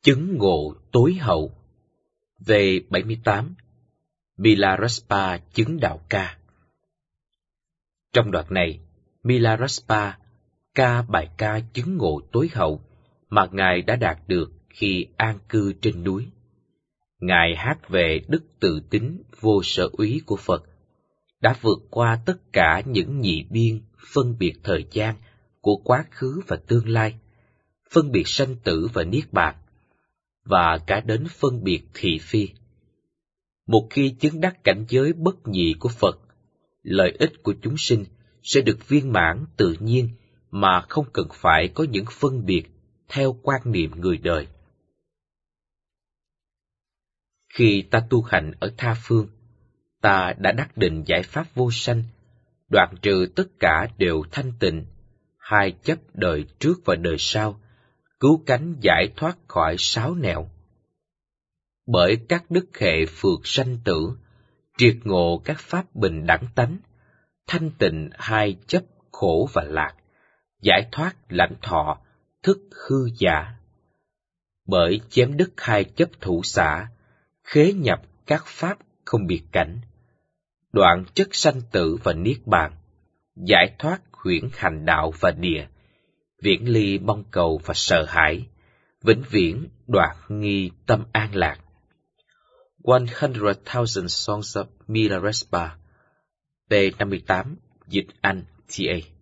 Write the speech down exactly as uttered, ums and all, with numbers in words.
Chứng ngộ tối hậu. V bảy mươi tám. Milarepa chứng đạo ca. Trong đoạn này, Milarepa ca bài ca chứng ngộ tối hậu mà Ngài đã đạt được khi an cư trên núi. Ngài hát về đức tự tín vô sở úy của Phật, đã vượt qua tất cả những nhị biên phân biệt thời gian của quá khứ và tương lai, phân biệt sanh tử và niết bàn, và cả đến phân biệt thị phi. Một khi chứng đắc cảnh giới bất nhị của Phật, lợi ích của chúng sinh sẽ được viên mãn tự nhiên mà không cần phải có những phân biệt theo quan niệm người đời. Khi ta tu hành ở tha phương, ta đã đắc định giải pháp vô sanh, đoạn trừ tất cả đều thanh tịnh, hai chấp đời trước và đời sau, cứu cánh giải thoát khỏi sáu nẻo. Bởi các đức hệ phượt sanh tử, triệt ngộ các pháp bình đẳng tánh, thanh tịnh hai chấp khổ và lạc, giải thoát lãnh thọ, thức hư giả. Bởi chém đứt hai chấp thủ xả, khế nhập các pháp không biệt cảnh, đoạn chất sanh tử và niết bàn, giải thoát huyễn hành đạo và địa, viễn ly mong cầu và sợ hãi, vĩnh viễn đoạn nghi tâm an lạc. one hundred thousand Songs of Milarepa. P năm mươi tám, dịch Anh, T A.